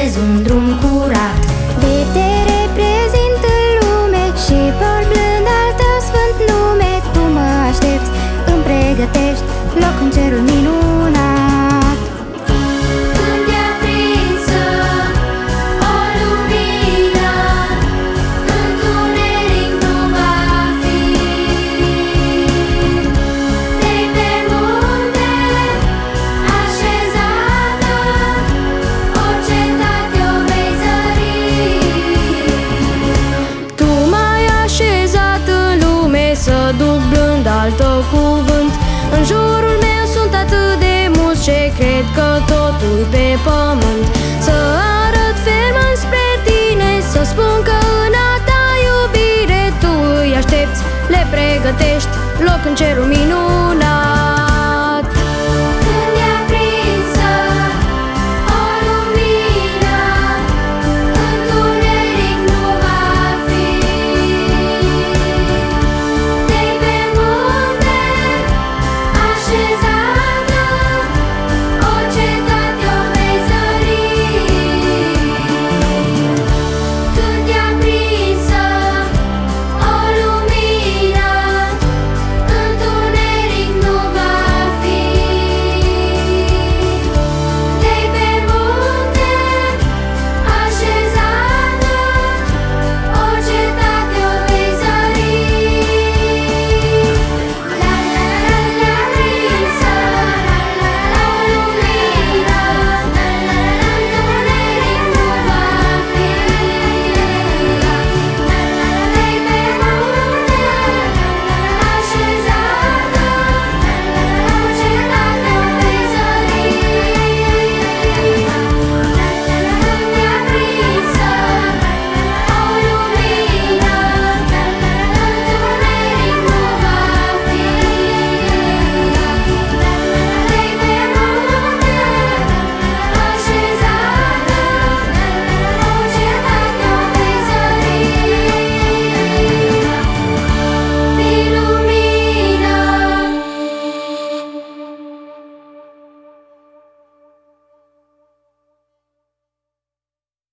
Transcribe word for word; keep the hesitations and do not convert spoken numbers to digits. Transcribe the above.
vezi un drum curat. De te reprezint în lume și port blând al tău sfânt nume. Tu mă aștepți, îmi pregătești loc în cerul minunat. Când e aprinsă o lumină, întuneric nu va fi. De pe munte așezată, o cetate o vei zări. Tu m-ai așezat în lume să duc blând al tău cuvânt. În jurul meu sunt atât de mulți ce cred că totul pe pământ. Să arăt ferm înspre tine, să spun că în a ta iubire tu îi aștepți, le pregătești loc în cerul minunat.